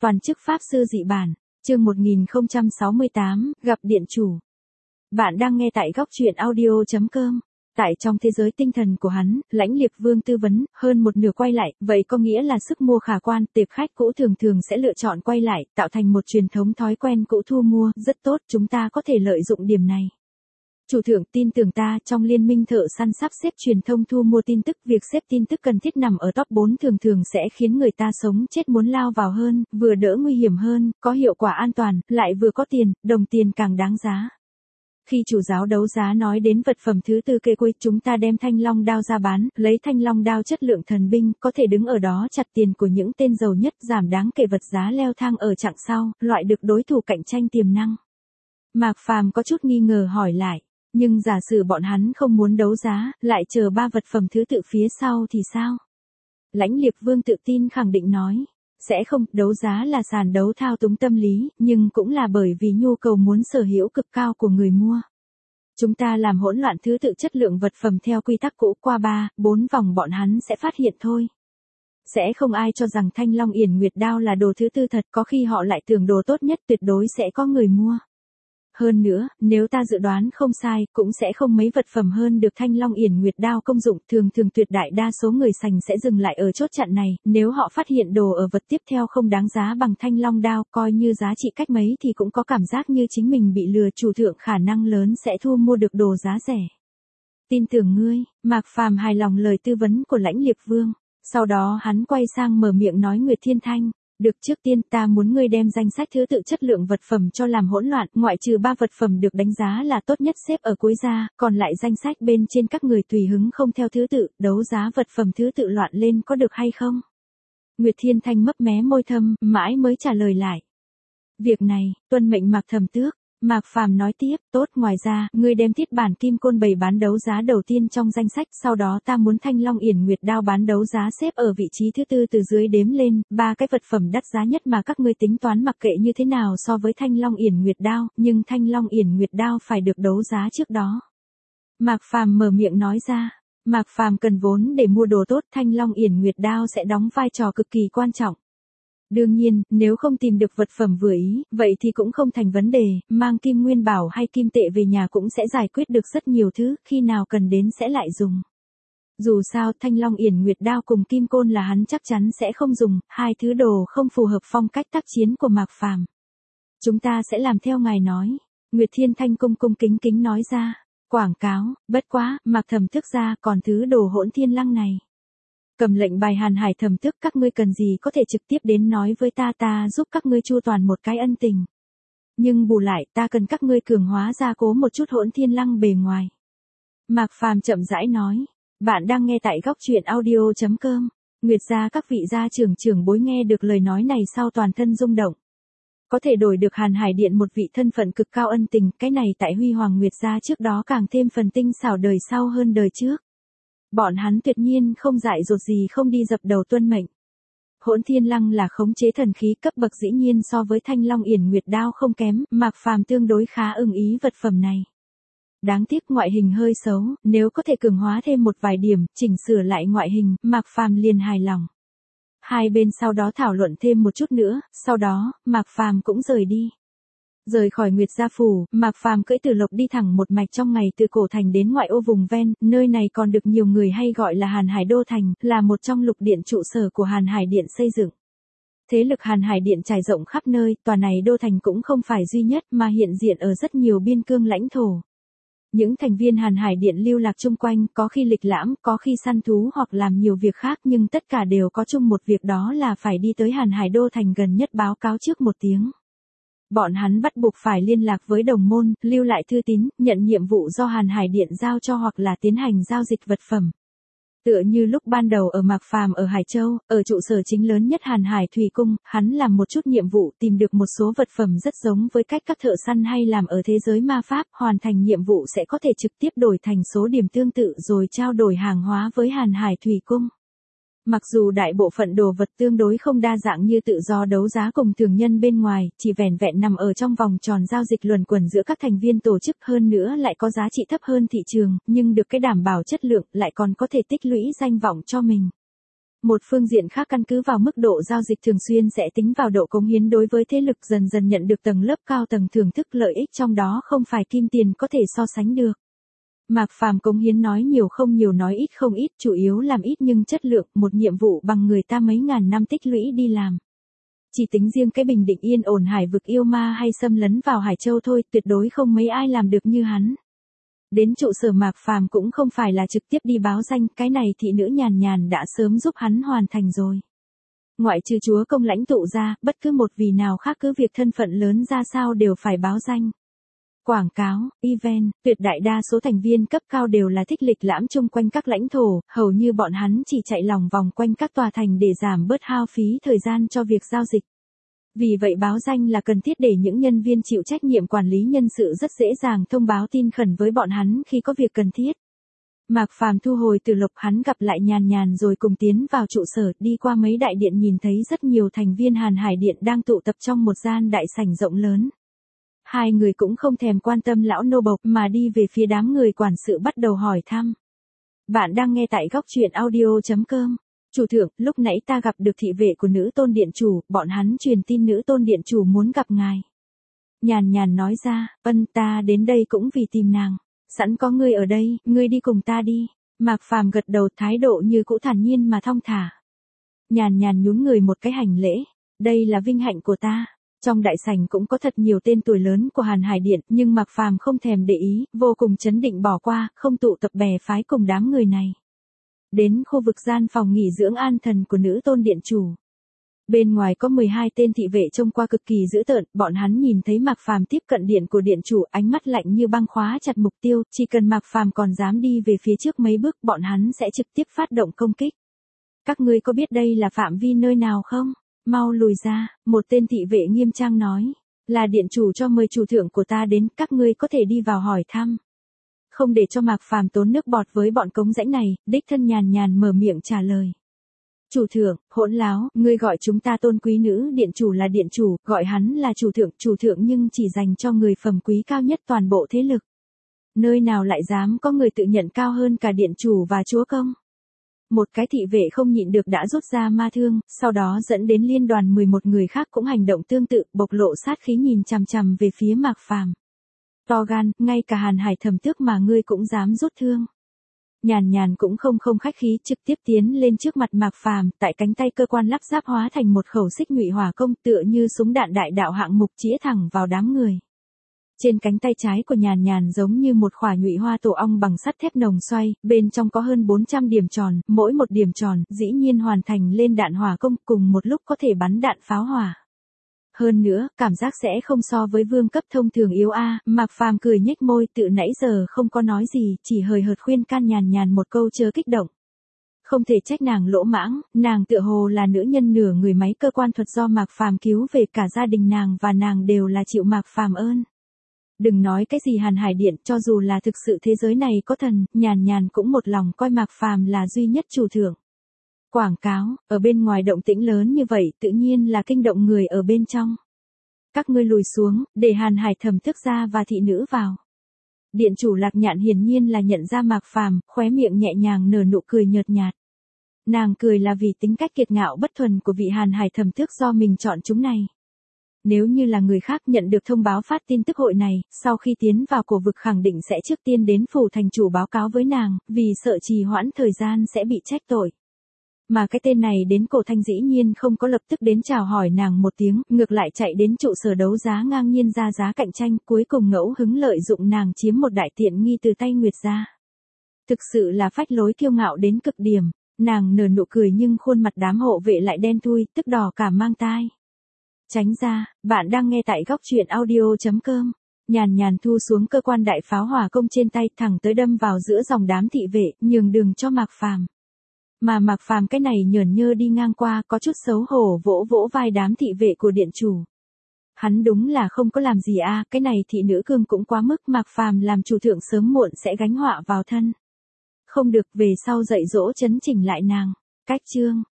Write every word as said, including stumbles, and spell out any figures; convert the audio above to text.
Toàn chức Pháp Sư Dị Bản, chương một nghìn không trăm sáu mươi tám, gặp Điện Chủ. Bạn đang nghe tại góc truyện audio chấm com. Tại trong thế giới tinh thần của hắn, Lãnh Liệt Vương tư vấn, hơn một nửa quay lại, vậy có nghĩa là sức mua khả quan, tiệp khách cũ thường thường sẽ lựa chọn quay lại, tạo thành một truyền thống thói quen cũ thu mua, rất tốt, chúng ta có thể lợi dụng điểm này. Chủ thượng tin tưởng ta, trong liên minh thợ săn sắp xếp truyền thông thu mua tin tức, việc xếp tin tức cần thiết nằm ở top bốn thường thường sẽ khiến người ta sống chết muốn lao vào hơn, vừa đỡ nguy hiểm hơn, có hiệu quả an toàn, lại vừa có tiền, đồng tiền càng đáng giá. Khi chủ giáo đấu giá nói đến vật phẩm thứ tư kê cuối, chúng ta đem thanh long đao ra bán, lấy thanh long đao chất lượng thần binh, có thể đứng ở đó chặt tiền của những tên giàu nhất, giảm đáng kể vật giá leo thang ở chặng sau, loại được đối thủ cạnh tranh tiềm năng. Mạc Phàm có chút nghi ngờ hỏi lại, nhưng giả sử bọn hắn không muốn đấu giá, lại chờ ba vật phẩm thứ tự phía sau thì sao? Lãnh Liệt Vương tự tin khẳng định nói. Sẽ không, đấu giá là sàn đấu thao túng tâm lý, nhưng cũng là bởi vì nhu cầu muốn sở hữu cực cao của người mua. Chúng ta làm hỗn loạn thứ tự chất lượng vật phẩm theo quy tắc cũ, qua ba, bốn vòng bọn hắn sẽ phát hiện thôi. Sẽ không ai cho rằng Thanh Long Yển Nguyệt Đao là đồ thứ tư thật, có khi họ lại tưởng đồ tốt nhất tuyệt đối sẽ có người mua. Hơn nữa, nếu ta dự đoán không sai, cũng sẽ không mấy vật phẩm hơn được Thanh Long Yển Nguyệt Đao công dụng, thường thường tuyệt đại đa số người sành sẽ dừng lại ở chốt chặn này, nếu họ phát hiện đồ ở vật tiếp theo không đáng giá bằng Thanh Long Đao, coi như giá trị cách mấy thì cũng có cảm giác như chính mình bị lừa, chủ thượng khả năng lớn sẽ thu mua được đồ giá rẻ. Tin tưởng ngươi, Mạc Phàm hài lòng lời tư vấn của Lãnh Liệt Vương, sau đó hắn quay sang mở miệng nói Nguyệt Thiên Thanh. Được, trước tiên ta muốn ngươi đem danh sách thứ tự chất lượng vật phẩm cho làm hỗn loạn, ngoại trừ ba vật phẩm được đánh giá là tốt nhất xếp ở cuối ra, còn lại danh sách bên trên các người tùy hứng không theo thứ tự, đấu giá vật phẩm thứ tự loạn lên có được hay không? Nguyệt Thiên Thanh mấp mé môi thâm, mãi mới trả lời lại. Việc này, tuân mệnh Mạc Thầm Tước. Mạc Phàm nói tiếp, tốt, ngoài ra, ngươi đem thiết bản kim côn bày bán đấu giá đầu tiên trong danh sách, sau đó ta muốn Thanh Long Yển Nguyệt Đao bán đấu giá xếp ở vị trí thứ tư từ dưới đếm lên, ba cái vật phẩm đắt giá nhất mà các ngươi tính toán mặc kệ như thế nào so với Thanh Long Yển Nguyệt Đao, nhưng Thanh Long Yển Nguyệt Đao phải được đấu giá trước đó. Mạc Phàm mở miệng nói ra, Mạc Phàm cần vốn để mua đồ tốt, Thanh Long Yển Nguyệt Đao sẽ đóng vai trò cực kỳ quan trọng. Đương nhiên, nếu không tìm được vật phẩm vừa ý, vậy thì cũng không thành vấn đề, mang kim nguyên bảo hay kim tệ về nhà cũng sẽ giải quyết được rất nhiều thứ, khi nào cần đến sẽ lại dùng. Dù sao, Thanh Long Yển Nguyệt Đao cùng kim côn là hắn chắc chắn sẽ không dùng, hai thứ đồ không phù hợp phong cách tác chiến của Mạc Phàm. Chúng ta sẽ làm theo ngài nói, Nguyệt Thiên Thanh cung cung kính kính nói ra, quảng cáo, bất quá, Mạc Thầm Tước ra, còn thứ đồ hỗn thiên lăng này. Cầm lệnh bài Hàn Hải Thầm Tước, các ngươi cần gì có thể trực tiếp đến nói với ta, ta giúp các ngươi chu toàn một cái ân tình. Nhưng bù lại, ta cần các ngươi cường hóa gia cố một chút hỗn thiên lăng bề ngoài. Mạc Phàm chậm rãi nói, bạn đang nghe tại góc truyện audio chấm com. Nguyệt gia các vị gia trưởng trưởng bối nghe được lời nói này sau toàn thân rung động. Có thể đổi được Hàn Hải Điện một vị thân phận cực cao ân tình, cái này tại Huy Hoàng Nguyệt gia trước đó càng thêm phần tinh xảo đời sau hơn đời trước. Bọn hắn tuyệt nhiên không dại dột gì không đi dập đầu tuân mệnh. Hỗn thiên lăng là khống chế thần khí cấp bậc, dĩ nhiên so với Thanh Long Yển Nguyệt Đao không kém, Mạc Phàm tương đối khá ưng ý vật phẩm này. Đáng tiếc ngoại hình hơi xấu, nếu có thể cường hóa thêm một vài điểm, chỉnh sửa lại ngoại hình, Mạc Phàm liền hài lòng. Hai bên sau đó thảo luận thêm một chút nữa, sau đó, Mạc Phàm cũng rời đi. Rời khỏi Nguyệt Gia Phủ, Mạc Phàm cưỡi Tử Lộc đi thẳng một mạch trong ngày từ cổ thành đến ngoại ô vùng ven, nơi này còn được nhiều người hay gọi là Hàn Hải Đô Thành, là một trong lục điện trụ sở của Hàn Hải Điện xây dựng. Thế lực Hàn Hải Điện trải rộng khắp nơi, tòa này đô thành cũng không phải duy nhất mà hiện diện ở rất nhiều biên cương lãnh thổ. Những thành viên Hàn Hải Điện lưu lạc chung quanh, có khi lịch lãm, có khi săn thú hoặc làm nhiều việc khác, nhưng tất cả đều có chung một việc, đó là phải đi tới Hàn Hải Đô Thành gần nhất báo cáo trước một tiếng. Bọn hắn bắt buộc phải liên lạc với đồng môn, lưu lại thư tín, nhận nhiệm vụ do Hàn Hải Điện giao cho hoặc là tiến hành giao dịch vật phẩm. Tựa như lúc ban đầu ở Mạc Phàm ở Hải Châu, ở trụ sở chính lớn nhất Hàn Hải Thủy Cung, hắn làm một chút nhiệm vụ tìm được một số vật phẩm rất giống với cách các thợ săn hay làm ở thế giới ma pháp, hoàn thành nhiệm vụ sẽ có thể trực tiếp đổi thành số điểm tương tự rồi trao đổi hàng hóa với Hàn Hải Thủy Cung. Mặc dù đại bộ phận đồ vật tương đối không đa dạng như tự do đấu giá cùng thường nhân bên ngoài, chỉ vẻn vẹn nằm ở trong vòng tròn giao dịch luẩn quẩn giữa các thành viên tổ chức, hơn nữa lại có giá trị thấp hơn thị trường, nhưng được cái đảm bảo chất lượng, lại còn có thể tích lũy danh vọng cho mình. Một phương diện khác căn cứ vào mức độ giao dịch thường xuyên sẽ tính vào độ cống hiến đối với thế lực dần dần nhận được tầng lớp cao tầng thưởng thức lợi ích trong đó không phải kim tiền có thể so sánh được. Mạc Phàm cống hiến nói nhiều không nhiều nói ít không ít, chủ yếu làm ít nhưng chất lượng, một nhiệm vụ bằng người ta mấy ngàn năm tích lũy đi làm. Chỉ tính riêng cái bình định yên ổn hải vực yêu ma hay xâm lấn vào Hải Châu thôi, tuyệt đối không mấy ai làm được như hắn. Đến trụ sở Mạc Phàm cũng không phải là trực tiếp đi báo danh, cái này thị nữ Nhàn Nhàn đã sớm giúp hắn hoàn thành rồi. Ngoại trừ chúa công lãnh tụ ra, bất cứ một vì nào khác cứ việc thân phận lớn ra sao đều phải báo danh. Quảng cáo, event, tuyệt đại đa số thành viên cấp cao đều là thích lịch lãm chung quanh các lãnh thổ, hầu như bọn hắn chỉ chạy lòng vòng quanh các tòa thành để giảm bớt hao phí thời gian cho việc giao dịch. Vì vậy báo danh là cần thiết để những nhân viên chịu trách nhiệm quản lý nhân sự rất dễ dàng thông báo tin khẩn với bọn hắn khi có việc cần thiết. Mạc Phàm thu hồi từ lộc, hắn gặp lại Nhàn Nhàn rồi cùng tiến vào trụ sở, đi qua mấy đại điện nhìn thấy rất nhiều thành viên Hàn Hải Điện đang tụ tập trong một gian đại sảnh rộng lớn. Hai người cũng không thèm quan tâm lão nô bộc mà đi về phía đám người quản sự bắt đầu hỏi thăm. Bạn đang nghe tại góc truyện audio chấm com. Chủ thượng, lúc nãy ta gặp được thị vệ của nữ tôn điện chủ, bọn hắn truyền tin nữ tôn điện chủ muốn gặp ngài. Nhàn Nhàn nói ra, ân, ta đến đây cũng vì tìm nàng. Sẵn có ngươi ở đây, ngươi đi cùng ta đi. Mạc Phàm gật đầu, thái độ như cũ thản nhiên mà thong thả. Nhàn Nhàn nhún người một cái hành lễ. Đây là vinh hạnh của ta. Trong đại sảnh cũng có thật nhiều tên tuổi lớn của Hàn Hải Điện, nhưng Mạc Phàm không thèm để ý, vô cùng chấn định bỏ qua, không tụ tập bè phái cùng đám người này. Đến khu vực gian phòng nghỉ dưỡng an thần của nữ tôn điện chủ. Bên ngoài có mười hai tên thị vệ trông qua cực kỳ dữ tợn, bọn hắn nhìn thấy Mạc Phàm tiếp cận điện của điện chủ, ánh mắt lạnh như băng khóa chặt mục tiêu, chỉ cần Mạc Phàm còn dám đi về phía trước mấy bước, bọn hắn sẽ trực tiếp phát động công kích. Các ngươi có biết đây là phạm vi nơi nào không? Mau lùi ra, một tên thị vệ nghiêm trang nói, là điện chủ cho mời chủ thượng của ta đến, các ngươi có thể đi vào hỏi thăm. Không để cho Mạc Phàm tốn nước bọt với bọn cống rãnh này, đích thân Nhàn Nhàn mở miệng trả lời. Chủ thượng, hỗn láo, ngươi gọi chúng ta tôn quý nữ điện chủ là điện chủ, gọi hắn là chủ thượng, chủ thượng nhưng chỉ dành cho người phẩm quý cao nhất toàn bộ thế lực. Nơi nào lại dám có người tự nhận cao hơn cả điện chủ và chúa công? Một cái thị vệ không nhịn được đã rút ra ma thương, sau đó dẫn đến liên đoàn mười một người khác cũng hành động tương tự, bộc lộ sát khí nhìn chằm chằm về phía Mạc Phàm. To gan, ngay cả Hàn Hải Thẩm Tước mà ngươi cũng dám rút thương. Nhàn Nhàn cũng không không khách khí, trực tiếp tiến lên trước mặt Mạc Phàm, tại cánh tay cơ quan lắp ráp hóa thành một khẩu xích nhụy hỏa công, tựa như súng đạn đại đạo hạng mục chĩa thẳng vào đám người. Trên cánh tay trái của Nhàn Nhàn giống như một khỏa nhụy hoa tổ ong bằng sắt thép nồng xoay, bên trong có hơn bốn trăm điểm tròn, mỗi một điểm tròn dĩ nhiên hoàn thành lên đạn hỏa công, cùng một lúc có thể bắn đạn pháo hỏa. Hơn nữa, cảm giác sẽ không so với vương cấp thông thường yếu a. Mạc Phàm cười nhếch môi, tự nãy giờ không có nói gì, chỉ hời hợt khuyên can Nhàn Nhàn một câu chớ kích động. Không thể trách nàng lỗ mãng, nàng tựa hồ là nữ nhân nửa người máy cơ quan thuật do Mạc Phàm cứu về, cả gia đình nàng và nàng đều là chịu Mạc Phàm ơn. Đừng nói cái gì Hàn Hải Điện, cho dù là thực sự thế giới này có thần, Nhàn Nhàn cũng một lòng coi Mạc Phàm là duy nhất chủ thượng. Quảng cáo, ở bên ngoài động tĩnh lớn như vậy tự nhiên là kinh động người ở bên trong. Các ngươi lùi xuống, để Hàn Hải Thẩm Tước ra và thị nữ vào. Điện chủ Lạc Nhạn hiển nhiên là nhận ra Mạc Phàm, khóe miệng nhẹ nhàng nở nụ cười nhợt nhạt. Nàng cười là vì tính cách kiệt ngạo bất thuần của vị Hàn Hải Thẩm Tước do mình chọn chúng này. Nếu như là người khác nhận được thông báo phát tin tức hội này, sau khi tiến vào cổ vực khẳng định sẽ trước tiên đến phủ thành chủ báo cáo với nàng, vì sợ trì hoãn thời gian sẽ bị trách tội. Mà cái tên này đến cổ thanh dĩ nhiên không có lập tức đến chào hỏi nàng một tiếng, ngược lại chạy đến trụ sở đấu giá ngang nhiên ra giá cạnh tranh, cuối cùng ngẫu hứng lợi dụng nàng chiếm một đại tiện nghi từ tay Nguyệt gia. Thực sự là phách lối kiêu ngạo đến cực điểm, nàng nở nụ cười nhưng khuôn mặt đám hộ vệ lại đen thui, tức đỏ cả mang tai. Tránh ra, bạn đang nghe tại góc truyện audio chấm com. Nhàn Nhàn thu xuống cơ quan đại pháo hỏa công trên tay, thẳng tới đâm vào giữa dòng đám thị vệ, nhường đường cho Mạc Phàm. Mà Mạc Phàm cái này nhởn nhơ đi ngang qua, có chút xấu hổ vỗ vỗ vai đám thị vệ của điện chủ. Hắn đúng là không có làm gì a, cái này thị nữ cương cũng quá mức, Mạc Phàm làm chủ thượng sớm muộn sẽ gánh họa vào thân. Không được, về sau dạy dỗ chấn chỉnh lại nàng. Cách chương